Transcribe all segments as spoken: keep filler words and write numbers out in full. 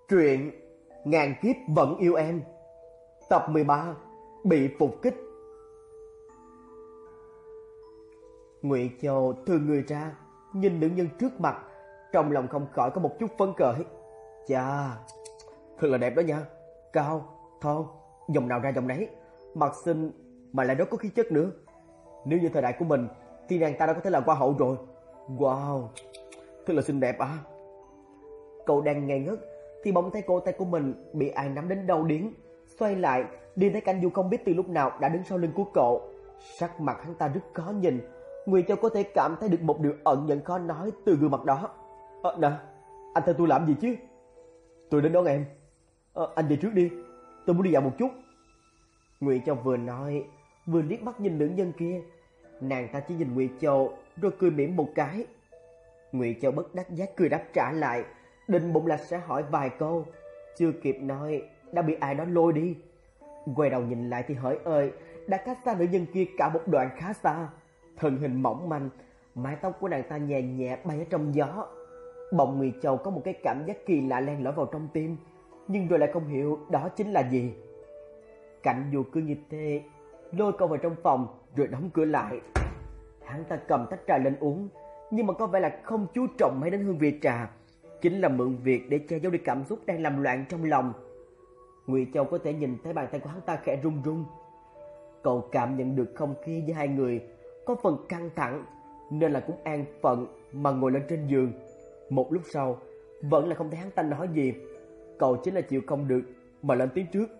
Truyện Ngàn Kiếp Vẫn Yêu Em, tập mười ba, Bị Phục Kích. Ngụy Châu thư người ra, nhìn nữ nhân trước mặt, trong lòng không khỏi có một chút phấn khởi. Chà, thật là đẹp đó nha, cao, thon, dòng nào ra dòng nấy, mặt xinh mà lại rất có khí chất nữa. Nếu như thời đại của mình thì nàng ta đã có thể làm hoa hậu rồi. Wow, thật là xinh đẹp à. Cậu đang ngây ngất thì bỗng thấy cổ tay của mình bị ai nắm đến đau điếng. Xoay lại, đi thấy Cảnh Du không biết từ lúc nào đã đứng sau lưng của cậu. Sắc mặt hắn ta rất khó nhìn. Ngụy Châu có thể cảm thấy được một điều ẩn nhận khó nói từ gương mặt đó. Ờ, nè, anh theo tôi làm gì chứ? Tôi đến đón em. Ờ, anh về trước đi, tôi muốn đi dạo một chút. Ngụy Châu vừa nói, vừa liếc mắt nhìn nữ nhân kia. Nàng ta chỉ nhìn Ngụy Châu rồi cười mỉm một cái. Ngụy Châu bất đắc giác cười đáp trả lại, định bụng là sẽ hỏi vài câu, chưa kịp nói đã bị ai đó lôi đi. Quay đầu nhìn lại thì hỡi ơi, đã cách xa nữ nhân kia cả một đoạn khá xa. Thân hình mỏng manh, mái tóc của nàng ta nhẹ nhẹ bay ở trong gió. Bỗng Ngụy Châu có một cái cảm giác kỳ lạ len lỏi vào trong tim, nhưng rồi lại không hiểu đó chính là gì. Cảnh Du cứ như thế lôi cậu vào trong phòng rồi đóng cửa lại. Hắn ta cầm tách trà lên uống, nhưng mà có vẻ là không chú trọng mấy đến hương vị trà, chính là mượn việc để che giấu đi cảm xúc đang làm loạn trong lòng. Ngụy Châu có thể nhìn thấy bàn tay của hắn ta khẽ run run. Cậu cảm nhận được không khí giữa hai người có phần căng thẳng, nên là cũng an phận mà ngồi lên trên giường. Một lúc sau vẫn là không thấy hắn ta nói gì. Cậu chính là chịu không được mà lên tiếng trước.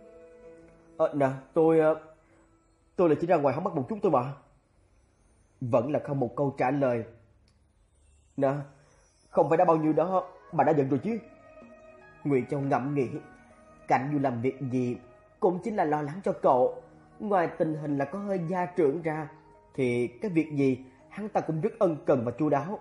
Ờ nè, tôi tôi là chỉ ra ngoài hóng mát một chút thôi mà. Vẫn là không một câu trả lời. Nè, không phải đã bao nhiêu đó mà đã giận rồi chứ? Ngụy Châu ngẫm nghĩ, Cảnh Du làm việc gì cũng chính là lo lắng cho cậu. Ngoài tình hình là có hơi gia trưởng ra, thì cái việc gì hắn ta cũng rất ân cần và chu đáo.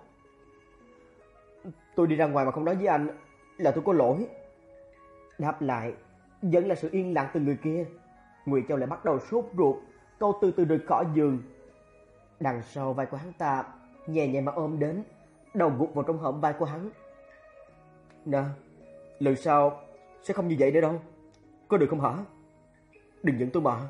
Tôi đi ra ngoài mà không nói với anh là tôi có lỗi. Đáp lại vẫn là sự yên lặng từ người kia. Ngụy Châu lại bắt đầu sốt ruột. Cậu từ từ rời khỏi giường. Đằng sau vai của hắn ta nhẹ nhẹ mà ôm đến, đầu gục vào trong hõm vai của hắn. Nè, lần sau sẽ không như vậy nữa đâu, có được không hả? Đừng giận tôi mà.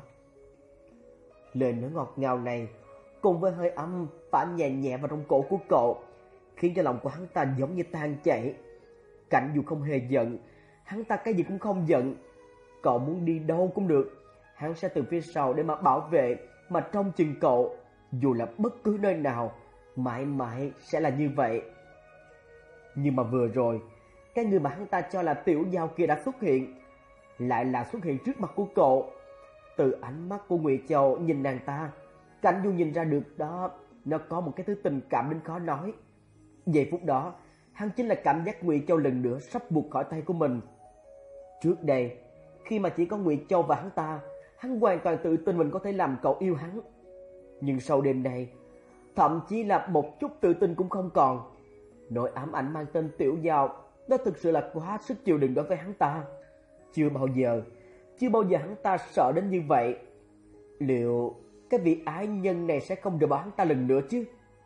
Lời nói ngọt ngào này cùng với hơi ấm phả nhẹ nhẹ vào trong cổ của cậu, khiến cho lòng của hắn ta giống như tan chảy. Cảnh Du không hề giận, hắn ta cái gì cũng không giận. Cậu muốn đi đâu cũng được, hắn sẽ từ phía sau để mà bảo vệ, mà trông chừng cậu, dù là bất cứ nơi nào, mãi mãi sẽ là như vậy. Nhưng mà vừa rồi, cái người mà hắn ta cho là Tiểu Giao kia đã xuất hiện, lại là xuất hiện trước mặt của cậu. Từ ánh mắt của Ngụy Châu nhìn nàng ta, Cảnh Du nhìn ra được đó, nó có một cái thứ tình cảm đến khó nói. Giây phút đó, hắn chính là cảm giác Ngụy Châu lần nữa sắp buộc khỏi tay của mình. Trước đây, khi mà chỉ có Ngụy Châu và hắn ta, hắn hoàn toàn tự tin mình có thể làm cậu yêu hắn. Nhưng sau đêm này, thậm chí là một chút tự tin cũng không còn. Nỗi ám ảnh mang tên Tiểu Giao đó thực sự là quá sức chịu đựng đối với hắn ta. Chưa bao giờ, chưa bao giờ hắn ta sợ đến như vậy. Liệu cái vị ái nhân này sẽ không rời bỏ hắn ta lần nữa chứ?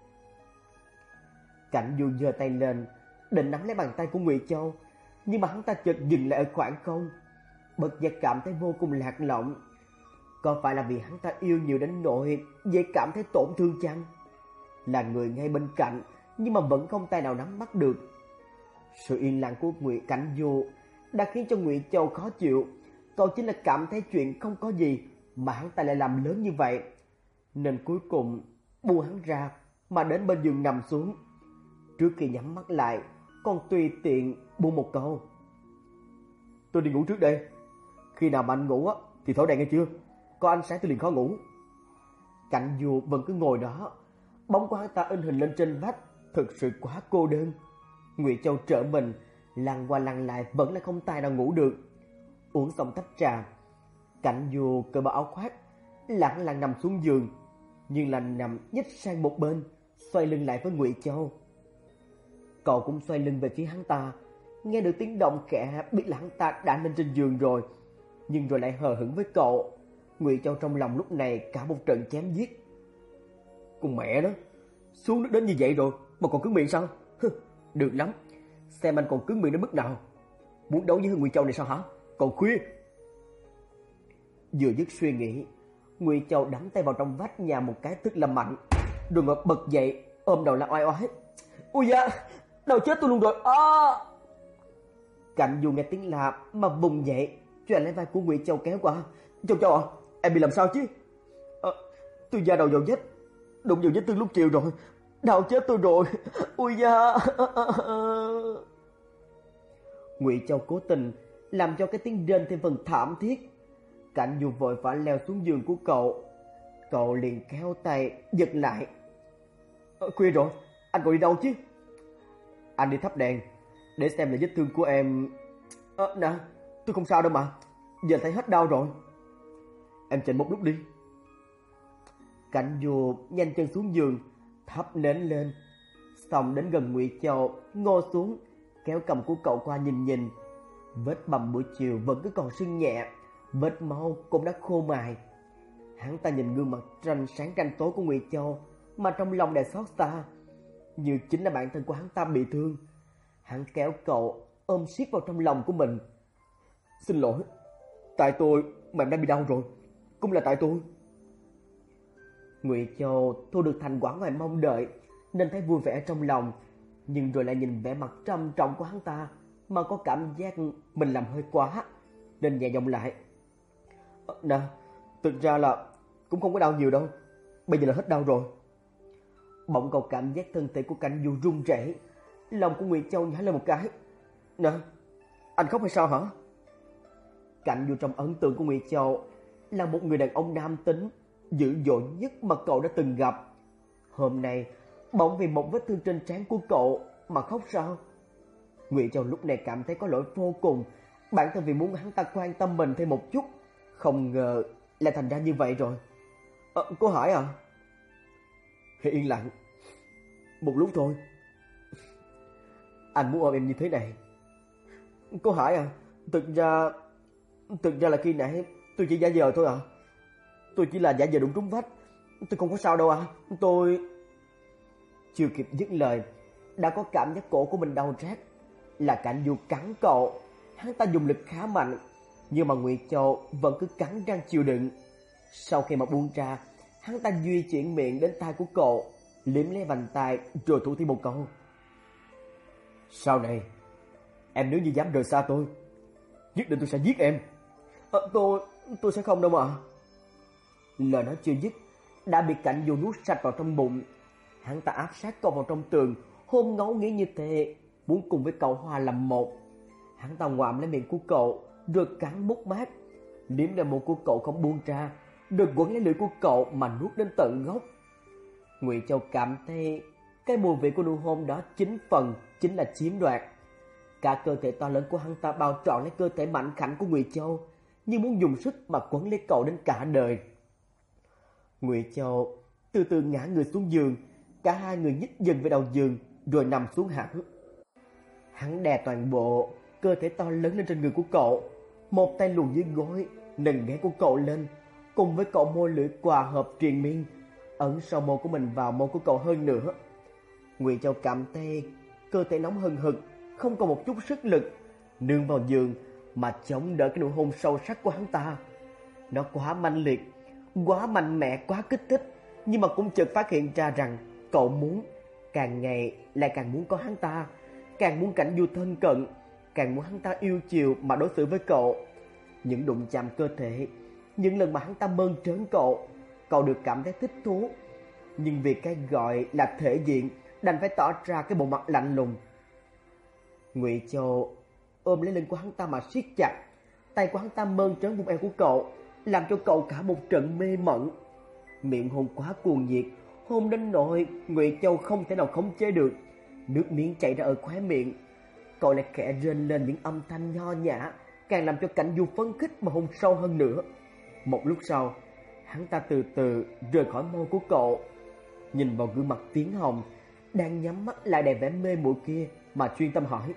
Cảnh Du giơ tay lên định nắm lấy bàn tay của Ngụy Châu, nhưng mà hắn ta chợt dừng lại ở khoảng không, bất giác cảm thấy vô cùng lạc lõng. Có phải là vì hắn ta yêu nhiều đến nỗi dễ cảm thấy tổn thương chăng? Là người ngay bên cạnh nhưng mà vẫn không tay nào nắm bắt được. Sự yên lặng của Ngụy Cảnh Du đã khiến cho Ngụy Châu khó chịu. Cậu chính là cảm thấy chuyện không có gì mà hắn ta lại làm lớn như vậy, nên cuối cùng buông hắn ra mà đến bên giường nằm xuống. Trước khi nhắm mắt lại, còn tùy tiện buông một câu: tôi đi ngủ trước đây, khi nào mà anh ngủ á thì thổi đèn nghe chưa, có ánh sáng tôi liền khó ngủ. Cảnh Du vẫn cứ ngồi đó, bóng của hắn ta in hình lên trên vách, thực sự quá cô đơn. Ngụy Châu trở mình, lăn qua lăn lại vẫn là không tài nào ngủ được. Uống xong tách trà, Cảnh Du cởi bỏ áo khoác, lẳng lặng nằm xuống giường, nhưng là nằm nhích sang một bên, xoay lưng lại với Ngụy Châu. Cậu cũng xoay lưng về phía hắn ta, nghe được tiếng động khẽ, biết là hắn ta đã lên trên giường rồi, nhưng rồi lại hờ hững với cậu. Ngụy Châu trong lòng lúc này cả một trận chém giết. Con mẹ nó, xuống nước đến như vậy rồi mà còn cứng miệng sao? Được lắm, xem anh còn cứng miệng đến mức nào. Muốn đấu với Ngụy Châu này sao hả? Còn khuya. Vừa dứt suy nghĩ, Ngụy Châu đắm tay vào trong vách nhà một cái tức là mạnh, rồi ngồi bật dậy, ôm đầu la oai oái. Ui da, đầu chết tôi luôn rồi. À! Cảnh Du nghe tiếng la mà vùng dậy, choàng lấy vai của Ngụy Châu kéo qua. Châu Châu à, em bị làm sao chứ? À, tôi da đầu vào vết, đụng vào vết thương lúc chiều rồi, đau chết tôi rồi. Ui da. Ngụy Châu cố tình làm cho cái tiếng rên thêm phần thảm thiết. Cảnh Du vội vã leo xuống giường của cậu. Cậu liền kéo tay giật lại. À, khuya rồi, anh còn đi đâu chứ? Anh đi thắp đèn để xem là vết thương của em. À, nè, tôi không sao đâu mà, giờ thấy hết đau rồi. Em chờ một lúc đi. Cảnh Du nhanh chân xuống giường, thắp nến lên, xong đến gần Ngụy Châu, ngồi xuống, kéo cầm của cậu qua nhìn nhìn. Vết bầm buổi chiều vẫn cứ còn sưng nhẹ, vết máu cũng đã khô mài. Hắn ta nhìn gương mặt ranh sáng ranh tối của Ngụy Châu mà trong lòng đầy xót xa, như chính là bản thân của hắn ta bị thương. Hắn kéo cậu ôm siết vào trong lòng của mình. Xin lỗi, tại tôi mà em đã bị đau rồi, cũng là tại tôi. Ngụy Châu thu được thành quả ngoài mong đợi nên thấy vui vẻ trong lòng, nhưng rồi lại nhìn vẻ mặt trầm trọng của hắn ta mà có cảm giác mình làm hơi quá, nên nhẹ giọng lại. À, nè, thực ra là cũng không có đau nhiều đâu, bây giờ là hết đau rồi. Bỗng cậu cảm giác thân thể của Cảnh Du run rẩy, lòng của Ngụy Châu nhảy lên một cái. Nè, anh khóc hay sao hả? Cảnh Du trong ấn tượng của Ngụy Châu là một người đàn ông nam tính, dữ dội nhất mà cậu đã từng gặp. Hôm nay bỗng vì một vết thương trên trán của cậu mà khóc sao? Ngụy Châu lúc này cảm thấy có lỗi vô cùng. Bản thân vì muốn hắn ta quan tâm mình thêm một chút, không ngờ lại thành ra như vậy rồi. À, cô Hải à? Hãy yên lặng một lúc thôi, anh muốn ôm em như thế này. Cô Hải à, thực ra Thực ra là khi nãy tôi chỉ giả vờ thôi à. Tôi chỉ là giả vờ đụng trúng vách, tôi không có sao đâu à. Tôi... Chưa kịp dứt lời, đã có cảm giác cổ của mình đau rát. Là Cảnh Du cắn cậu. Hắn ta dùng lực khá mạnh, nhưng mà Ngụy Châu vẫn cứ cắn răng chịu đựng. Sau khi mà buông ra, hắn ta di chuyển miệng đến tai của cậu, liếm lấy vành tai rồi thủ thêm một câu. Sau này em nếu như dám rời xa tôi, nhất định tôi sẽ giết em. À, tôi tôi sẽ không đâu mà. Lời nói chưa dứt đã bị Cảnh Du nuốt sạch vào trong bụng. Hắn ta áp sát cậu vào trong tường, hôn ngấu nghiến như thế, muốn cùng với cậu hòa làm một. Hắn ta ngoạm lấy miệng của cậu, rồi cắn mút mát, liếm lên môi của cậu không buông ra, rồi quấn lấy lưỡi của cậu mà nuốt đến tận gốc. Ngụy Châu cảm thấy cái mùi vị của nụ hôn đó chính phần chính là chiếm đoạt. Cả cơ thể to lớn của hắn ta bao trọn lấy cơ thể mảnh khảnh của Ngụy Châu, như muốn dùng sức mà quấn lấy cậu đến cả đời. Ngụy Châu từ từ ngã người xuống giường, cả hai người nhích dần về đầu giường rồi nằm xuống hẳn. Hắn đè toàn bộ cơ thể to lớn lên trên người của cậu, một tay luồn dưới gối, nâng ghế của cậu lên, cùng với cậu môi lưỡi quà hợp triền miên, ấn sâu môi của mình vào môi của cậu hơn nữa. Ngụy Châu cảm thấy cơ thể nóng hừng hực, không còn một chút sức lực, nương vào giường mà chống đỡ cái nụ hôn sâu sắc của hắn ta. Nó quá mãnh liệt, quá mạnh mẽ, quá kích thích, nhưng mà cũng chợt phát hiện ra rằng cậu muốn, càng ngày lại càng muốn có hắn ta, càng muốn Cảnh Du thân cận, càng muốn hắn ta yêu chiều mà đối xử với cậu. Những đụng chạm cơ thể, những lần mà hắn ta mơn trớn cậu, cậu được cảm thấy thích thú, nhưng vì cái gọi là thể diện đành phải tỏ ra cái bộ mặt lạnh lùng. Ngụy Châu ôm lấy lưng của hắn ta mà siết chặt, tay của hắn ta mơn trớn vùng eo của cậu, làm cho cậu cả một trận mê mẩn. Miệng hôn quá cuồng nhiệt, hôn đến nỗi Ngụy Châu không thể nào khống chế được, nước miếng chảy ra ở khóe miệng. Cậu lại khẽ rên lên những âm thanh nho nhã, càng làm cho Cảnh Du phấn khích mà hôn sâu hơn nữa. Một lúc sau, hắn ta từ từ rời khỏi môi của cậu, nhìn vào gương mặt tiếng hồng đang nhắm mắt lại đầy vẻ mê muội kia mà chuyên tâm hỏi.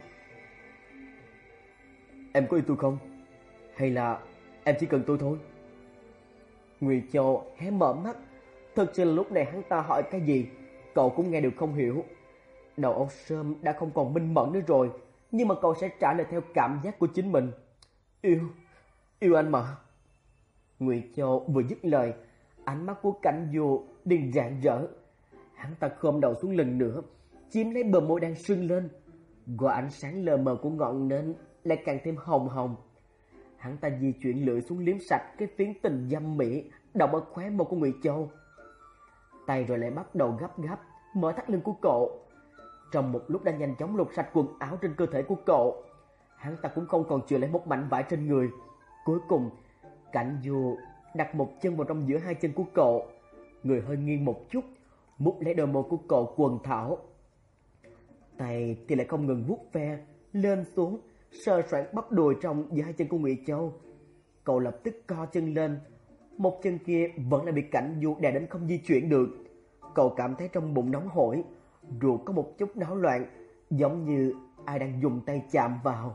Em có yêu tôi không? Hay là em chỉ cần tôi thôi? Ngụy Châu hé mở mắt. Thực sự là lúc này hắn ta hỏi cái gì cậu cũng nghe được không hiểu. Đầu óc Sơm đã không còn minh mẫn nữa rồi, nhưng mà cậu sẽ trả lời theo cảm giác của chính mình. Yêu, yêu anh mà. Ngụy Châu vừa dứt lời, ánh mắt của Cảnh Du liền rạng rỡ. Hắn ta khom đầu xuống lần nữa, chiếm lấy bờ môi đang sưng lên, qua ánh sáng lờ mờ của ngọn nến lại càng thêm hồng hồng. Hắn ta di chuyển lưỡi xuống liếm sạch cái phiến tình dâm mỹ đọng ở khóe môi của Ngụy Châu. Tay rồi lại bắt đầu gấp gáp mở thắt lưng của cậu. Trong một lúc đã nhanh chóng lột sạch quần áo trên cơ thể của cậu, hắn ta cũng không còn chừa lại một mảnh vải trên người. Cuối cùng, Cảnh Du đặt một chân vào trong giữa hai chân của cậu, người hơi nghiêng một chút, mút lấy đôi môi của cậu quần thảo. Tay thì lại không ngừng vuốt ve lên xuống, sờ soạng bắp đùi trong giữa hai chân của Ngụy Châu. Cậu lập tức co chân lên, một chân kia vẫn là bị Cảnh Du đè đến không di chuyển được. Cậu cảm thấy trong bụng nóng hổi, ruột có một chút náo loạn, giống như ai đang dùng tay chạm vào.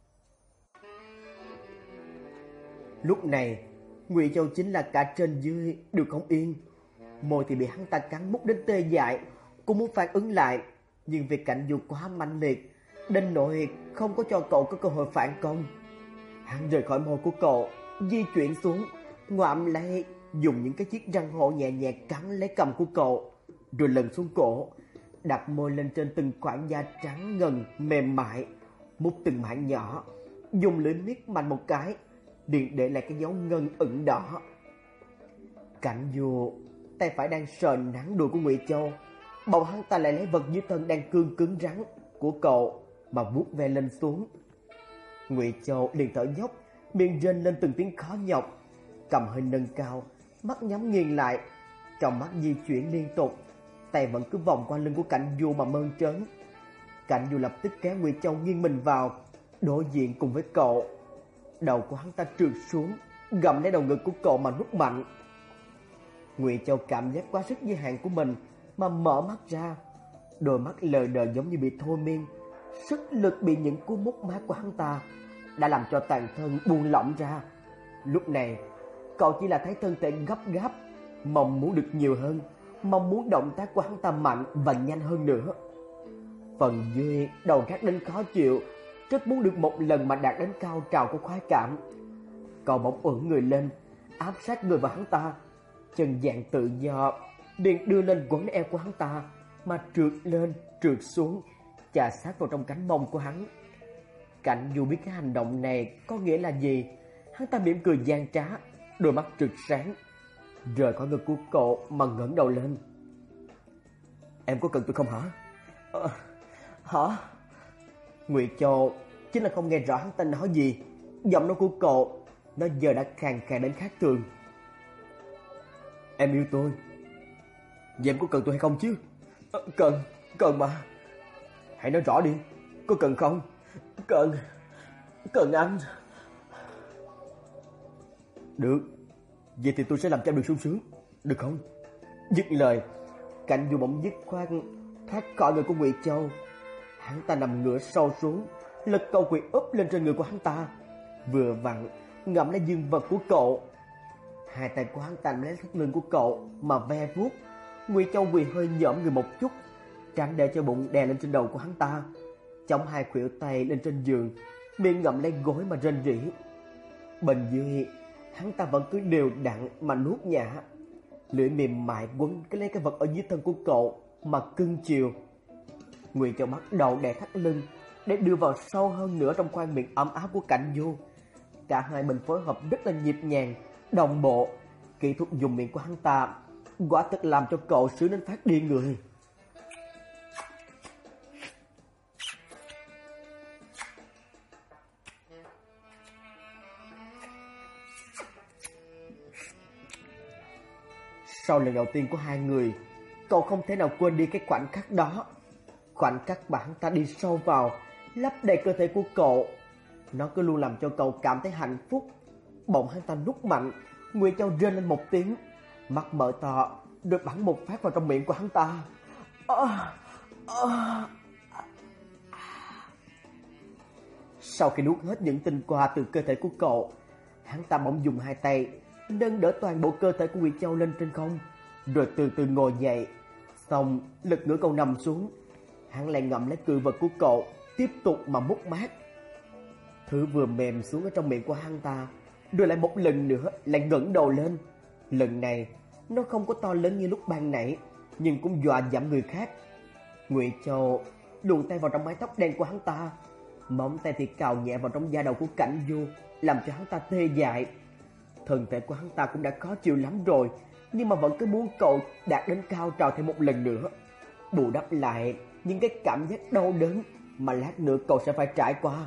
Lúc này, Ngụy Châu chính là cả trên dưới đều không yên. Môi thì bị hắn ta cắn mút đến tê dại, cũng muốn phản ứng lại, nhưng vì Cảnh Du quá mãnh liệt, đến nỗi không có cho cậu có cơ hội phản công. Hắn rời khỏi môi của cậu, di chuyển xuống, ngoạm lấy, dùng những cái chiếc răng hổ nhẹ nhẹ cắn lấy cằm của cậu, rồi lần xuống cổ, đặt môi lên trên từng khoảng da trắng ngần mềm mại, mút từng mảng nhỏ, dùng lưỡi miết mạnh một cái, liền để lại cái dấu ngân ửng đỏ. Cảnh Du tay phải đang sờ nắng đùi của Ngụy Châu, bỗng hắn ta lại lấy vật dưới thân đang cương cứng rắn của cậu mà vuốt ve lên xuống. Ngụy Châu liền thở dốc, miệng rên lên từng tiếng khó nhọc, cầm hơi nâng cao, mắt nhắm nghiền lại, trong mắt di chuyển liên tục, tay vẫn cứ vòng qua lưng của Cảnh Du mà mơn trớn. Cảnh Du lập tức kéo Ngụy Châu nghiêng mình vào, đối diện cùng với cậu. Đầu của hắn ta trượt xuống, gặm lấy đầu ngực của cậu mà rút mạnh. Ngụy Châu cảm giác quá sức giới hạn của mình mà mở mắt ra, đôi mắt lờ đờ giống như bị thôi miên. Sức lực bị những cú mút mát của hắn ta đã làm cho toàn thân buông lỏng ra. Lúc này, cậu chỉ là thấy thân thể gấp gáp, mong muốn được nhiều hơn, mong muốn động tác của hắn ta mạnh và nhanh hơn nữa. Phần dưới đầu gác đến khó chịu, rất muốn được một lần mà đạt đến cao trào của khoái cảm. Cậu bỗng ưỡn người lên, áp sát người vào hắn ta, chân dạng tự do liền đưa lên quấn eo của hắn ta mà trượt lên trượt xuống, chà sát vào trong cánh mông của hắn. Cảnh Du biết cái hành động này có nghĩa là gì, hắn ta mỉm cười gian trá, đôi mắt rực sáng, rời khỏi ngực của cậu mà ngẩng đầu lên. Em có cần tôi không hả? À, hả? Ngụy Châu chính là không nghe rõ hắn ta nói gì, giọng nói của cậu nó giờ đã khàn khàn đến khác thường. Em yêu tôi, vậy em có cần tôi hay không chứ? À, cần, cần mà. Hãy nói rõ đi, có cần không? Cần, cần anh. Được, vậy thì tôi sẽ làm cho em được sung sướng, được không? Dứt lời, Cảnh Du bỗng dứt khoát thoát khỏi người của Ngụy Châu. Hắn ta nằm ngửa sâu xuống, lật cậu quỳ úp lên trên người của hắn ta, vừa vặn ngậm lấy dương vật của cậu. Hai tay của hắn ta lấy thắt lưng của cậu mà ve vuốt. Ngụy Châu quỳ hơi nhõm người một chút, tránh để cho bụng đè lên trên đầu của hắn ta, chống hai khuỷu tay lên trên giường, miệng ngậm lấy gối mà rên rỉ. Bên dưới, hắn ta vẫn cứ đều đặn mà nuốt nhả, lưỡi mềm mại quấn cái lấy cái vật ở dưới thân của cậu mà cưng chiều. Ngụy Châu bắt đầu đè thắt lưng để đưa vào sâu hơn nữa trong khoang miệng ấm áp của Cảnh Du. Cả hai bên phối hợp rất là nhịp nhàng, đồng bộ. Kỹ thuật dùng miệng của hắn ta quả thực làm cho cậu sướng đến phát điên người. Sau lần đầu tiên của hai người, cậu không thể nào quên đi cái khoảnh khắc đó. Khoảnh khắc mà hắn ta đi sâu vào, lấp đầy cơ thể của cậu. Nó cứ luôn làm cho cậu cảm thấy hạnh phúc. Bỗng hắn ta nút mạnh, Ngụy Châu rên lên một tiếng, mắt mở to, rồi bắn một phát vào trong miệng của hắn ta. À, à. Sau khi nuốt hết những tinh hoa từ cơ thể của cậu, hắn ta bỗng dùng hai tay nâng đỡ toàn bộ cơ thể của Ngụy Châu lên trên không, rồi từ từ ngồi dậy. Xong lật ngửa cậu nằm xuống, hắn lại ngậm lấy cự vật của cậu tiếp tục mà mút mát. Thứ vừa mềm xuống ở trong miệng của hắn ta, rồi lại một lần nữa lại ngẩng đầu lên. Lần này nó không có to lớn như lúc ban nãy, nhưng cũng dọa dẫm người khác. Ngụy Châu luồn tay vào trong mái tóc đen của hắn ta, móng tay thì cào nhẹ vào trong da đầu của Cảnh Du, làm cho hắn ta tê dại. Thân thể của hắn ta cũng đã khó chịu lắm rồi, nhưng mà vẫn cứ muốn cậu đạt đến cao trào thêm một lần nữa, bù đắp lại những cái cảm giác đau đớn mà lát nữa cậu sẽ phải trải qua.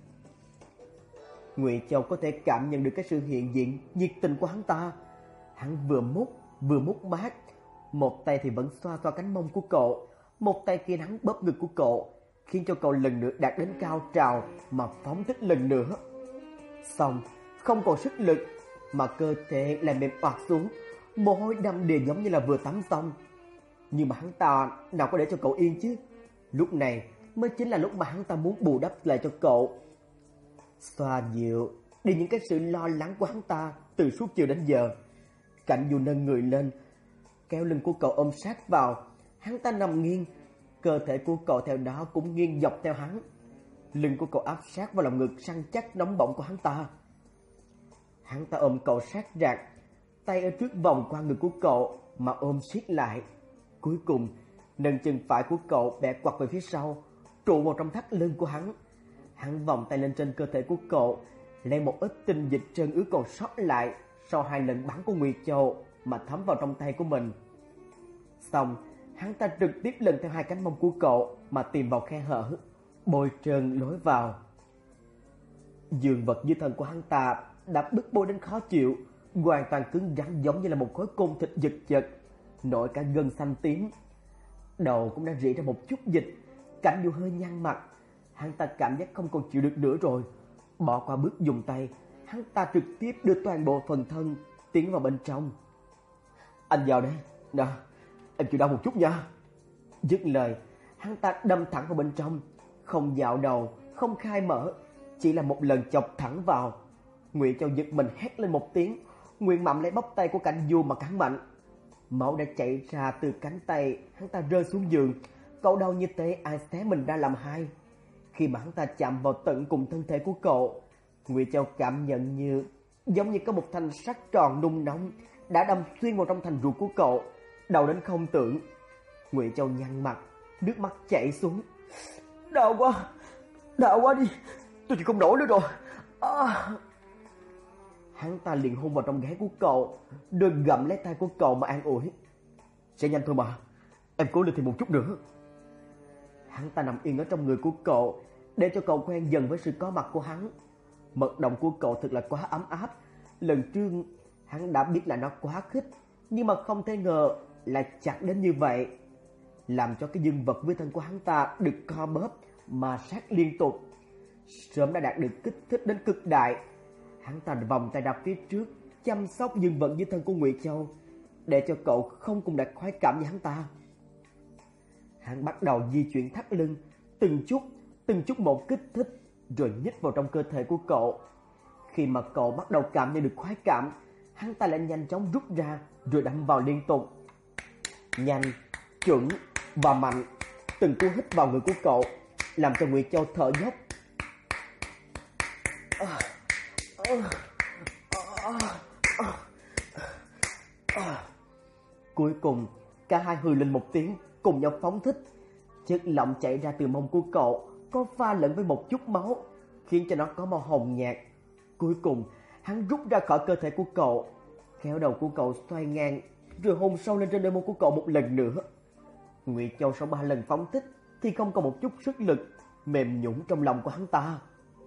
Ngụy Châu có thể cảm nhận được cái sự hiện diện nhiệt tình của hắn ta. Hắn vừa mút vừa mút mát, một tay thì vẫn xoa xoa cánh mông của cậu, một tay kia hắn bóp ngực của cậu, khiến cho cậu lần nữa đạt đến cao trào mà phóng thích lần nữa. Xong, không còn sức lực mà cơ thể lại mềm oặt xuống, mồ hôi đầm đìa giống như là vừa tắm xong. Nhưng mà hắn ta nào có để cho cậu yên chứ. Lúc này mới chính là lúc mà hắn ta muốn bù đắp lại cho cậu, xoa dịu đi những cái sự lo lắng của hắn ta từ suốt chiều đến giờ. Cảnh Du nâng người lên, kéo lưng của cậu ôm sát vào. Hắn ta nằm nghiêng, cơ thể của cậu theo đó cũng nghiêng dọc theo hắn. Lưng của cậu áp sát vào lòng ngực săn chắc nóng bỏng của hắn ta. Hắn ta ôm cậu sát rạc, tay ở trước vòng qua ngực của cậu mà ôm siết lại. Cuối cùng nâng chân phải của cậu bẻ quặt về phía sau, trụ vào trong thắt lưng của hắn. Hắn vòng tay lên trên cơ thể của cậu, lấy một ít tinh dịch trơn ướt còn sót lại sau hai lần bắn của Ngụy Châu mà thấm vào trong tay của mình. Xong, hắn ta trực tiếp lần theo hai cánh mông của cậu mà tìm vào khe hở, bôi trơn lối vào. Dương vật dưới thân của hắn ta đã bức bôi đến khó chịu, hoàn toàn cứng rắn giống như là một khối côn thịt giật giật, nổi cả gân xanh tím. Đầu cũng đã rỉ ra một chút dịch. Cảnh Du hơi nhăn mặt, hắn ta cảm giác không còn chịu được nữa rồi. Bỏ qua bước dùng tay, hắn ta trực tiếp đưa toàn bộ phần thân tiến vào bên trong. Anh vào đây, nè, em chịu đau một chút nha. Dứt lời, hắn ta đâm thẳng vào bên trong, không dạo đầu, không khai mở, chỉ là một lần chọc thẳng vào. Ngụy Châu giật mình hét lên một tiếng, nguyện mậm lấy bắp tay của Cảnh Du mà cắn mạnh. Máu đã chảy ra từ cánh tay, hắn ta rơi xuống giường. Cậu đau như thế ai xé mình ra làm hai. Khi mà hắn ta chạm vào tận cùng thân thể của cậu, Ngụy Châu cảm nhận như giống như có một thanh sắt tròn nung nóng đã đâm xuyên vào trong thành ruột của cậu, đau đến không tưởng. Ngụy Châu nhăn mặt, nước mắt chảy xuống. Đau quá, đau quá đi, tôi chỉ không nổi nữa rồi. À. Hắn ta liền hôn vào trong gáy của cậu, rồi gặm lấy tay của cậu mà an ủi. Sẽ nhanh thôi mà, em cố lên thêm một chút nữa. Hắn ta nằm yên ở trong người của cậu, để cho cậu quen dần với sự có mặt của hắn. Mật động của cậu thật là quá ấm áp. Lần trước hắn đã biết là nó quá khích, nhưng mà không thể ngờ lại chặt đến như vậy, làm cho cái dương vật với thân của hắn ta được co bóp mà sát liên tục. Sớm đã đạt được kích thích đến cực đại. Hắn ta vòng tay đạp phía trước, chăm sóc dương vật với thân của Ngụy Châu, để cho cậu không cùng đạt khoái cảm như hắn ta. Hắn bắt đầu di chuyển thắt lưng, từng chút, từng chút một kích thích, rồi nhích vào trong cơ thể của cậu. Khi mà cậu bắt đầu cảm nhận được khoái cảm, hắn ta lại nhanh chóng rút ra, rồi đâm vào liên tục. Nhanh, chuẩn và mạnh, từng cú hít vào người của cậu, làm cho Ngụy Châu thở dốc. À, à, à, à, à. Cuối cùng, cả hai hừ lên một tiếng, cùng nhau phóng thích. Chất lỏng chảy ra từ mông của cậu có pha lẫn với một chút máu, khiến cho nó có màu hồng nhạt. Cuối cùng, hắn rút ra khỏi cơ thể của cậu, kéo đầu của cậu xoay ngang, rồi hôn sâu lên trên đôi môi của cậu một lần nữa. Ngụy Châu sau ba lần phóng thích thì không còn một chút sức lực, mềm nhũn trong lòng của hắn ta.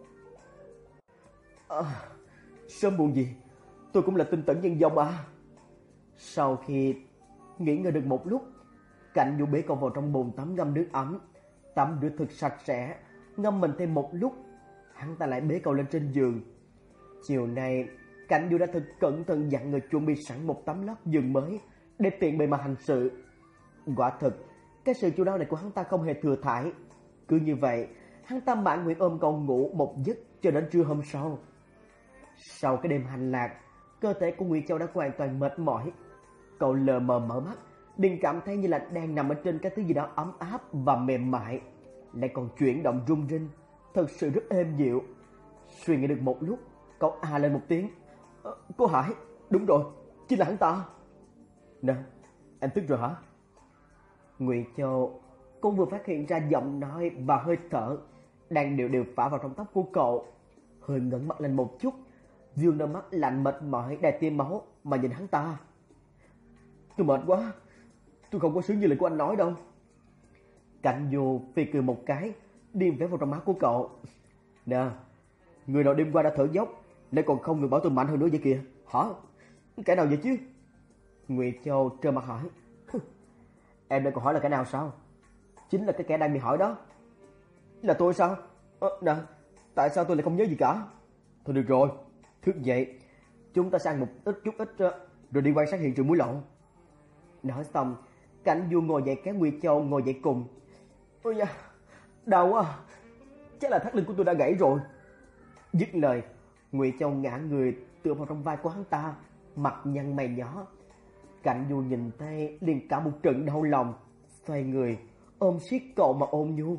À, sớm muộn gì tôi cũng là tinh tấn nhân dòng à. Sau khi nghỉ ngơi được một lúc, Cảnh Du bế cậu vào trong bồn tắm ngâm nước ấm, tắm rửa thật sạch sẽ, ngâm mình thêm một lúc, hắn ta lại bế cậu lên trên giường. Chiều nay, Cảnh Du đã thật cẩn thận dặn người chuẩn bị sẵn một tấm lót giường mới để tiện bề mà hành sự. Quả thật, cái sự chu đáo này của hắn ta không hề thừa thãi. Cứ như vậy, hắn ta mãn nguyện ôm cậu ngủ một giấc cho đến trưa hôm sau. Sau cái đêm hành lạc, cơ thể của Ngụy Châu đã hoàn toàn mệt mỏi. Cậu lờ mờ mở mắt, liền cảm thấy như là đang nằm ở trên cái thứ gì đó ấm áp và mềm mại. lại còn chuyển động rung rinh, thật sự rất êm dịu. Suy nghĩ được một lúc, cậu à lên một tiếng. Ờ, cô Hải, đúng rồi, chính là hắn ta. Nè, em tức rồi hả? Ngụy Châu cũng vừa phát hiện ra giọng nói và hơi thở đang đều đều phả vào trong tóc của cậu, hơi ngẩng mặt lên một chút, dương đôi mắt lạnh mệt mỏi đầy tia máu mà nhìn hắn ta. Tôi mệt quá, tôi không có sướng như lời của anh nói đâu. Cảnh Du phì cười một cái, điên vé vào trong mắt của cậu. Nè, người nào đêm qua đã thở dốc, lại còn không ngừng bảo tôi mạnh hơn nữa vậy kìa, hả? Cái nào vậy chứ? Ngụy Châu trơ mặt hỏi. Em lại còn hỏi là cái nào sao? Chính là cái kẻ đang bị hỏi đó. Là tôi sao? Ờ, nè, tại sao tôi lại không nhớ gì cả? Thôi được rồi, thức dậy, chúng ta sang một ít chút ít rồi đi quan sát hiện trường mũi lộn. Nói xong, Cảnh Du ngồi dậy kéo Ngụy Châu ngồi dậy cùng. Ôi da, đau quá, chắc là thắt lưng của tôi đã gãy rồi. Dứt lời, Ngụy Châu ngã người tựa vào trong vai của hắn ta, mặt nhăn mày nhó. Cảnh Du nhìn thấy liền cả một trận đau lòng, xoay người ôm siết cậu mà ôm nhu.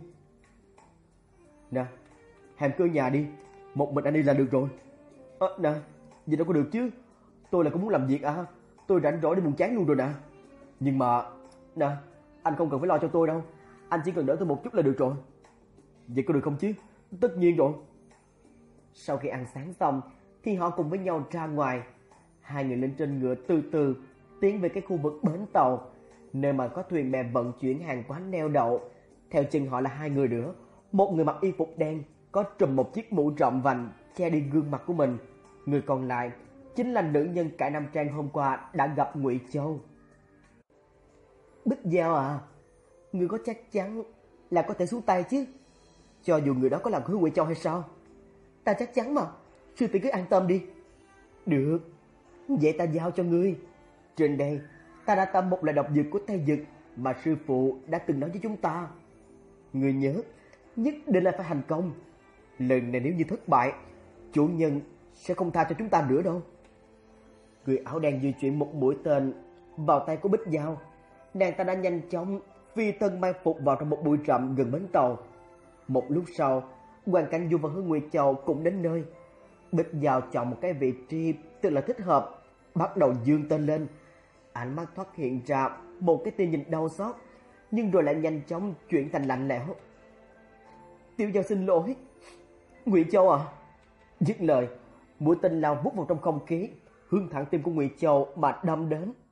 Nè, em cứ ở nhà đi, một mình anh đi là được rồi. Ơ à, nè, vậy đâu có được chứ, tôi là có muốn làm việc à, tôi rảnh rỗi đến buồn chán luôn rồi nè. Nhưng mà, nè, anh không cần phải lo cho tôi đâu, anh chỉ cần đỡ tôi một chút là được rồi. Vậy có được không chứ? Tất nhiên rồi. Sau khi ăn sáng xong thì họ cùng với nhau ra ngoài. Hai người lên trên ngựa từ từ tiến về cái khu vực bến tàu, nơi mà có thuyền bè vận chuyển hàng hóa neo đậu. Theo chân họ là hai người nữa, một người mặc y phục đen, có trùm một chiếc mũ rộng vành che đi gương mặt của mình. Người còn lại chính là nữ nhân cải nam trang hôm qua đã gặp Ngụy Châu. Bích Giao à, ngươi có chắc chắn là có thể xuống tay chứ? Cho dù người đó có làm hư Ngụy Châu hay sao? Ta chắc chắn mà, sư tỷ cứ an tâm đi. Được, vậy ta giao cho ngươi. Trên đây, ta đã tầm một loại độc dược của Tây Dực mà sư phụ đã từng nói với chúng ta. Ngươi nhớ, nhất định là phải thành công. Lần này nếu như thất bại, chủ nhân sẽ không tha cho chúng ta nữa đâu. Người áo đen di chuyển một mũi tên vào tay của Bích Giao. Nàng ta đã nhanh chóng phi thân mai phục vào trong một bụi rậm gần bến tàu. Một lúc sau, Hoàng Cảnh Du và Hứa Nguyệt Châu cũng đến nơi. Bích Giao chọn một cái vị trí tự là thích hợp, bắt đầu giương tên lên. Ánh mắt thoát hiện ra một cái tia nhìn đau xót, nhưng rồi lại nhanh chóng chuyển thành lạnh lẽo. Tiểu Giao xin lỗi. Ngụy Châu à? Dứt lời, mũi tên lao vút vào trong không khí, hướng thẳng tim của Ngụy Châu mà đâm đến.